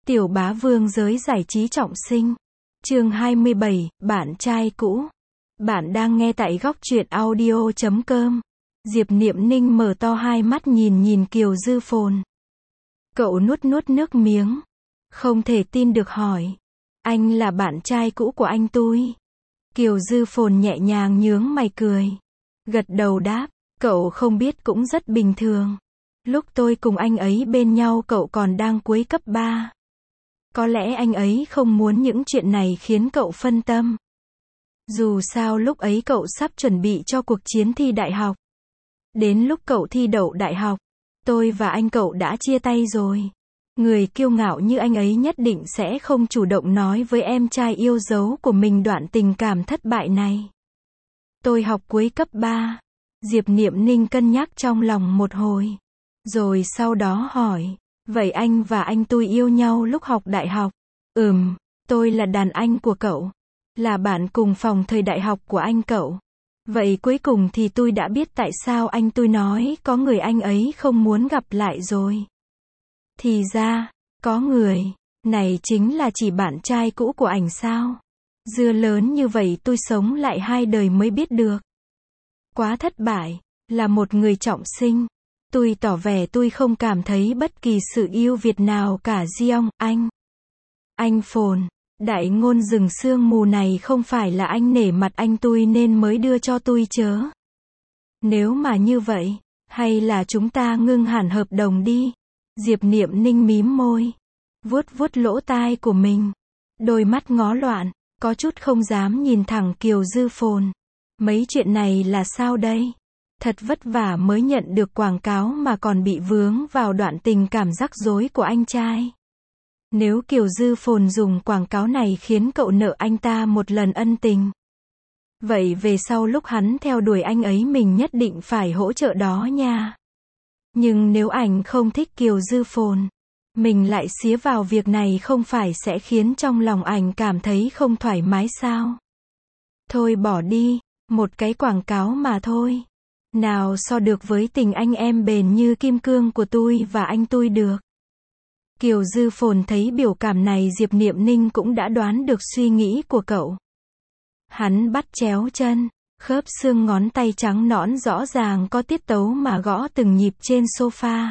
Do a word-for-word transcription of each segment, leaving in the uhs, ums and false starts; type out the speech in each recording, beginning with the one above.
Tiểu bá vương giới giải trí trọng sinh. Chương hai mươi bảy, bạn trai cũ. Bạn đang nghe tại góc truyện audio chấm com. Diệp Niệm Ninh mở to hai mắt nhìn nhìn Kiều Dư Phồn. Cậu nuốt nuốt nước miếng. Không thể tin được hỏi. Anh là bạn trai cũ của anh tôi. Kiều Dư Phồn nhẹ nhàng nhướng mày cười. Gật đầu đáp, cậu không biết cũng rất bình thường. Lúc tôi cùng anh ấy bên nhau cậu còn đang cuối cấp ba. Có lẽ anh ấy không muốn những chuyện này khiến cậu phân tâm. Dù sao lúc ấy cậu sắp chuẩn bị cho cuộc chiến thi đại học. Đến lúc cậu thi đậu đại học, tôi và anh cậu đã chia tay rồi. Người kiêu ngạo như anh ấy nhất định sẽ không chủ động nói với em trai yêu dấu của mình đoạn tình cảm thất bại này. Tôi học cuối cấp ba. Diệp Niệm Ninh cân nhắc trong lòng một hồi. Rồi sau đó hỏi, vậy anh và anh tôi yêu nhau lúc học đại học? Ừm, tôi là đàn anh của cậu. Là bạn cùng phòng thời đại học của anh cậu. Vậy cuối cùng thì tôi đã biết tại sao anh tôi nói có người anh ấy không muốn gặp lại rồi. Thì ra, có người, này chính là chỉ bạn trai cũ của ảnh sao? Dưa lớn như vậy tôi sống lại hai đời mới biết được. Quá thất bại, là một người trọng sinh. Tôi tỏ vẻ tôi không cảm thấy bất kỳ sự yêu Việt nào cả Giông, anh. Anh Phồn, đại ngôn rừng sương mù này không phải là anh nể mặt anh tôi nên mới đưa cho tôi chớ. Nếu mà như vậy, hay là chúng ta ngưng hẳn hợp đồng đi. Diệp Niệm Ninh mím môi, vuốt vuốt lỗ tai của mình. Đôi mắt ngó loạn, có chút không dám nhìn thẳng Kiều Dư Phồn. Mấy chuyện này là sao đây? Thật vất vả mới nhận được quảng cáo mà còn bị vướng vào đoạn tình cảm rắc rối của anh trai. Nếu Kiều Dư Phồn dùng quảng cáo này khiến cậu nợ anh ta một lần ân tình, vậy về sau lúc hắn theo đuổi anh ấy mình nhất định phải hỗ trợ đó nha. Nhưng nếu ảnh không thích Kiều Dư Phồn, mình lại xía vào việc này không phải sẽ khiến trong lòng ảnh cảm thấy không thoải mái sao? Thôi bỏ đi, một cái quảng cáo mà thôi. Nào so được với tình anh em bền như kim cương của tôi và anh tôi được. Kiều Dư Phồn thấy biểu cảm này Diệp Niệm Ninh cũng đã đoán được suy nghĩ của cậu. Hắn bắt chéo chân, khớp xương ngón tay trắng nõn rõ ràng có tiết tấu mà gõ từng nhịp trên sofa.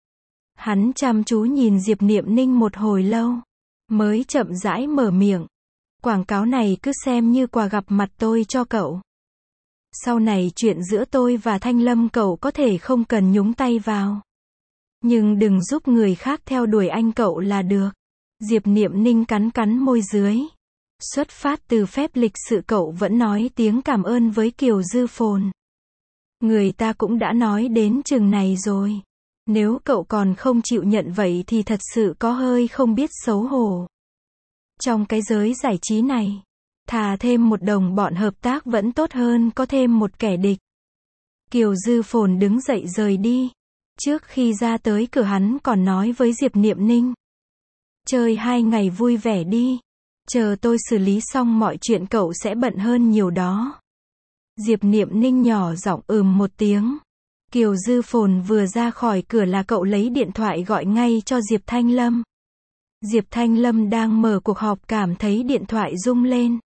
Hắn chăm chú nhìn Diệp Niệm Ninh một hồi lâu, mới chậm rãi mở miệng. Quảng cáo này cứ xem như quà gặp mặt tôi cho cậu. Sau này chuyện giữa tôi và Thanh Lâm cậu có thể không cần nhúng tay vào. Nhưng đừng giúp người khác theo đuổi anh cậu là được. Diệp Niệm Ninh cắn cắn môi dưới. Xuất phát từ phép lịch sự cậu vẫn nói tiếng cảm ơn với Kiều Dư Phồn. Người ta cũng đã nói đến chừng này rồi. Nếu cậu còn không chịu nhận vậy thì thật sự có hơi không biết xấu hổ. Trong cái giới giải trí này, thà thêm một đồng bọn hợp tác vẫn tốt hơn có thêm một kẻ địch. Kiều Dư Phồn đứng dậy rời đi. Trước khi ra tới cửa hắn còn nói với Diệp Niệm Ninh. Chơi hai ngày vui vẻ đi. Chờ tôi xử lý xong mọi chuyện cậu sẽ bận hơn nhiều đó. Diệp Niệm Ninh nhỏ giọng ừm một tiếng. Kiều Dư Phồn vừa ra khỏi cửa là cậu lấy điện thoại gọi ngay cho Diệp Thanh Lâm. Diệp Thanh Lâm đang mở cuộc họp cảm thấy điện thoại rung lên.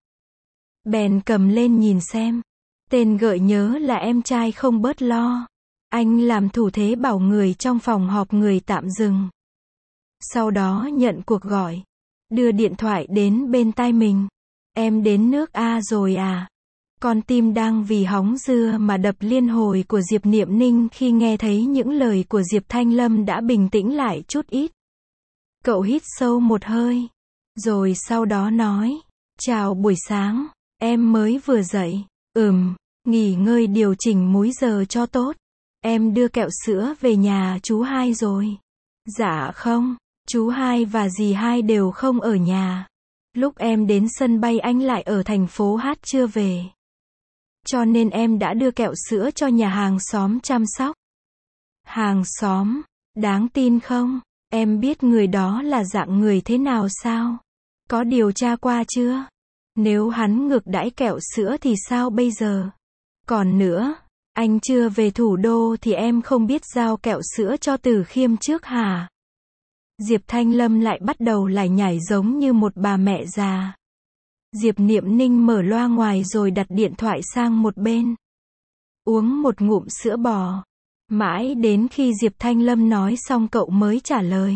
Bèn cầm lên nhìn xem. Tên gợi nhớ là em trai không bớt lo. Anh làm thủ thế bảo người trong phòng họp người tạm dừng. Sau đó nhận cuộc gọi. Đưa điện thoại đến bên tai mình. Em đến nước A rồi à? Con tim đang vì hóng dưa mà đập liên hồi của Diệp Niệm Ninh khi nghe thấy những lời của Diệp Thanh Lâm đã bình tĩnh lại chút ít. Cậu hít sâu một hơi. Rồi sau đó nói. Chào buổi sáng. Em mới vừa dậy. Ừm, nghỉ ngơi điều chỉnh múi giờ cho tốt. Em đưa kẹo sữa về nhà chú hai rồi. Dạ không, chú hai và dì hai đều không ở nhà. Lúc em đến sân bay anh lại ở thành phố Hát chưa về. Cho nên em đã đưa kẹo sữa cho nhà hàng xóm chăm sóc. Hàng xóm, đáng tin không? Em biết người đó là dạng người thế nào sao? Có điều tra qua chưa? Nếu hắn ngược đãi kẹo sữa thì sao bây giờ? Còn nữa, anh chưa về thủ đô thì em không biết giao kẹo sữa cho Từ Khiêm trước hả? Diệp Thanh Lâm lại bắt đầu lải nhải giống như một bà mẹ già. Diệp Niệm Ninh mở loa ngoài rồi đặt điện thoại sang một bên. Uống một ngụm sữa bò. Mãi đến khi Diệp Thanh Lâm nói xong cậu mới trả lời.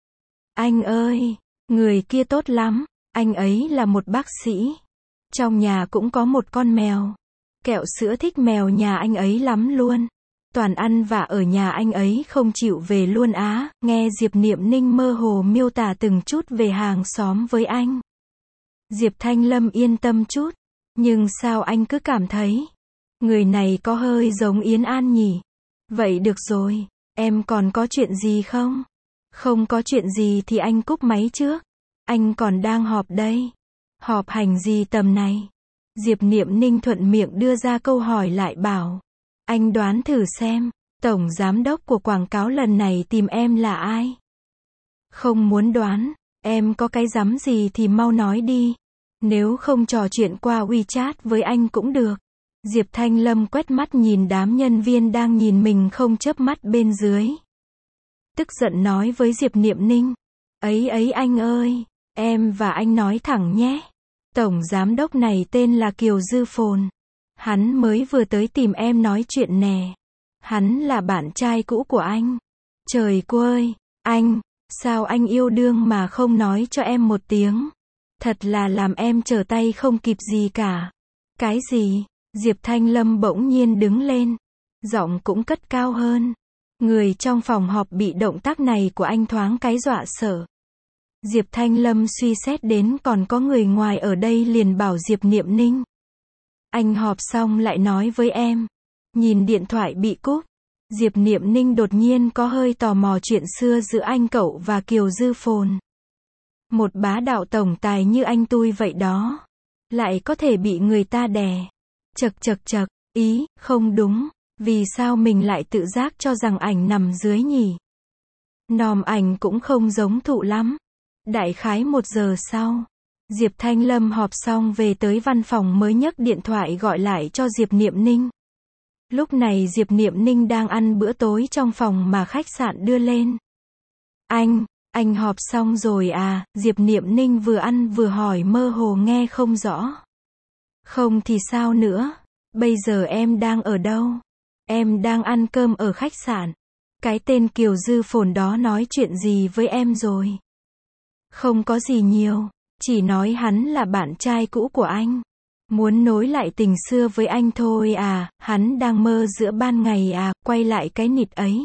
Anh ơi, người kia tốt lắm, anh ấy là một bác sĩ. Trong nhà cũng có một con mèo. Kẹo sữa thích mèo nhà anh ấy lắm luôn. Toàn ăn vạ ở nhà anh ấy không chịu về luôn á. Nghe Diệp Niệm Ninh mơ hồ miêu tả từng chút về hàng xóm với anh. Diệp Thanh Lâm yên tâm chút. Nhưng sao anh cứ cảm thấy người này có hơi giống Yến An nhỉ? Vậy được rồi, em còn có chuyện gì không? Không có chuyện gì thì anh cúp máy trước. Anh còn đang họp đây. Họp hành gì tầm này? Diệp Niệm Ninh thuận miệng đưa ra câu hỏi lại bảo. Anh đoán thử xem, tổng giám đốc của quảng cáo lần này tìm em là ai? Không muốn đoán, em có cái rắm gì thì mau nói đi. Nếu không trò chuyện qua WeChat với anh cũng được. Diệp Thanh Lâm quét mắt nhìn đám nhân viên đang nhìn mình không chớp mắt bên dưới. Tức giận nói với Diệp Niệm Ninh. Ấy ấy anh ơi, em và anh nói thẳng nhé. Tổng giám đốc này tên là Kiều Dư Phồn. Hắn mới vừa tới tìm em nói chuyện nè. Hắn là bạn trai cũ của anh. Trời ơi, anh, sao anh yêu đương mà không nói cho em một tiếng? Thật là làm em trở tay không kịp gì cả. Cái gì? Diệp Thanh Lâm bỗng nhiên đứng lên. Giọng cũng cất cao hơn. Người trong phòng họp bị động tác này của anh thoáng cái dọa sợ. Diệp Thanh Lâm suy xét đến còn có người ngoài ở đây liền bảo Diệp Niệm Ninh. Anh họp xong lại nói với em. Nhìn điện thoại bị cúp. Diệp Niệm Ninh đột nhiên có hơi tò mò chuyện xưa giữa anh cậu và Kiều Dư Phồn. Một bá đạo tổng tài như anh tui vậy đó. Lại có thể bị người ta đè. Chật chật chật, ý, không đúng. Vì sao mình lại tự giác cho rằng ảnh nằm dưới nhỉ? Nòm ảnh cũng không giống thụ lắm. Đại khái một giờ sau, Diệp Thanh Lâm họp xong về tới văn phòng mới nhấc điện thoại gọi lại cho Diệp Niệm Ninh. Lúc này Diệp Niệm Ninh đang ăn bữa tối trong phòng mà khách sạn đưa lên. Anh, anh họp xong rồi à? Diệp Niệm Ninh vừa ăn vừa hỏi mơ hồ nghe không rõ. Không thì sao nữa? Bây giờ em đang ở đâu? Em đang ăn cơm ở khách sạn. Cái tên Kiều Dư Phồn đó nói chuyện gì với em rồi? Không có gì nhiều, chỉ nói hắn là bạn trai cũ của anh. Muốn nối lại tình xưa với anh thôi à, hắn đang mơ giữa ban ngày à, quay lại cái nịt ấy.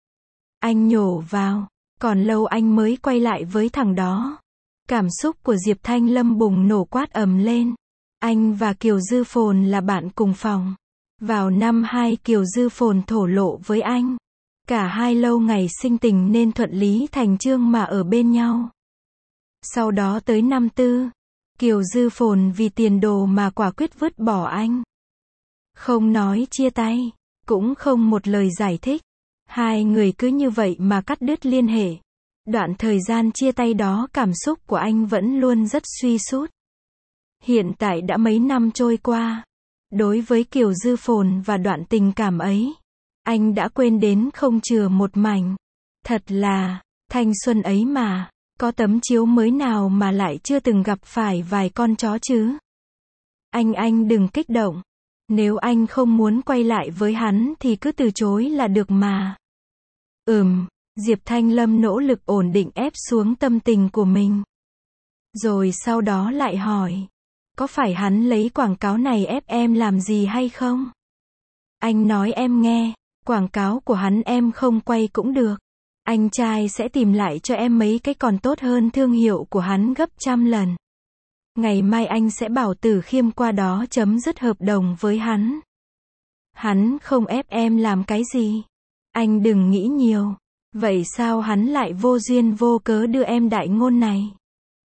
Anh nhổ vào, còn lâu anh mới quay lại với thằng đó. Cảm xúc của Diệp Thanh Lâm bùng nổ quát ầm lên. Anh và Kiều Dư Phồn là bạn cùng phòng. Vào năm hai Kiều Dư Phồn thổ lộ với anh. Cả hai lâu ngày sinh tình nên thuận lý thành chương mà ở bên nhau. Sau đó tới năm tư, Kiều Dư Phồn vì tiền đồ mà quả quyết vứt bỏ anh. Không nói chia tay, cũng không một lời giải thích. Hai người cứ như vậy mà cắt đứt liên hệ. Đoạn thời gian chia tay đó cảm xúc của anh vẫn luôn rất suy sút. Hiện tại đã mấy năm trôi qua. Đối với Kiều Dư Phồn và đoạn tình cảm ấy, anh đã quên đến không chừa một mảnh. Thật là, thanh xuân ấy mà, có tấm chiếu mới nào mà lại chưa từng gặp phải vài con chó chứ? Anh anh đừng kích động. Nếu anh không muốn quay lại với hắn thì cứ từ chối là được mà. Ừm, Diệp Thanh Lâm nỗ lực ổn định ép xuống tâm tình của mình. Rồi sau đó lại hỏi. Có phải hắn lấy quảng cáo này ép em làm gì hay không? Anh nói em nghe, quảng cáo của hắn em không quay cũng được. Anh trai sẽ tìm lại cho em mấy cái còn tốt hơn thương hiệu của hắn gấp trăm lần. Ngày mai anh sẽ bảo Tử Khiêm qua đó chấm dứt hợp đồng với hắn. Hắn không ép em làm cái gì. Anh đừng nghĩ nhiều. Vậy sao hắn lại vô duyên vô cớ đưa em đại ngôn này?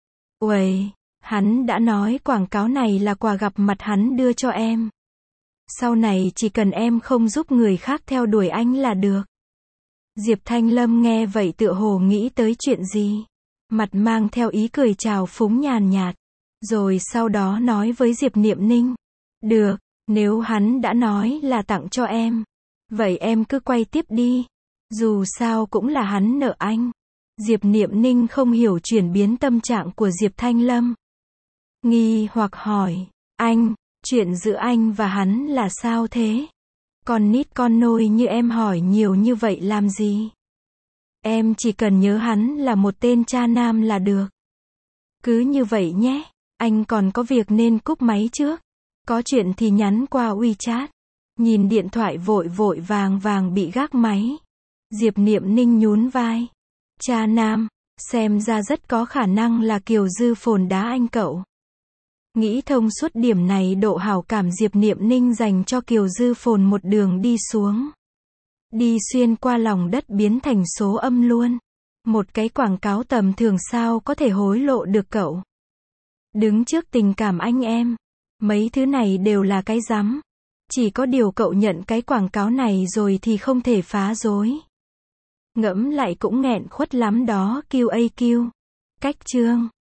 Uầy, hắn đã nói quảng cáo này là quà gặp mặt hắn đưa cho em. Sau này chỉ cần em không giúp người khác theo đuổi anh là được. Diệp Thanh Lâm nghe vậy tựa hồ nghĩ tới chuyện gì. Mặt mang theo ý cười trào phúng nhàn nhạt. Rồi sau đó nói với Diệp Niệm Ninh. Được, nếu hắn đã nói là tặng cho em. Vậy em cứ quay tiếp đi. Dù sao cũng là hắn nợ anh. Diệp Niệm Ninh không hiểu chuyển biến tâm trạng của Diệp Thanh Lâm. Nghi hoặc hỏi, anh, chuyện giữa anh và hắn là sao thế? Con nít con nôi như em hỏi nhiều như vậy làm gì? Em chỉ cần nhớ hắn là một tên cha nam là được. Cứ như vậy nhé, anh còn có việc nên cúp máy trước. Có chuyện thì nhắn qua WeChat. Nhìn điện thoại vội vội vàng vàng bị gác máy. Diệp Niệm Ninh nhún vai. Cha nam, xem ra rất có khả năng là Kiều Dư Phồn đá anh cậu. Nghĩ thông suốt điểm này, độ hảo cảm Diệp Niệm Ninh dành cho Kiều Dư Phồn một đường đi xuống. Đi xuyên qua lòng đất biến thành số âm luôn. Một cái quảng cáo tầm thường sao có thể hối lộ được cậu. Đứng trước tình cảm anh em, mấy thứ này đều là cái rắm. Chỉ có điều cậu nhận cái quảng cáo này rồi thì không thể phá rối. Ngẫm lại cũng nghẹn khuất lắm đó Q A Q. Cách chương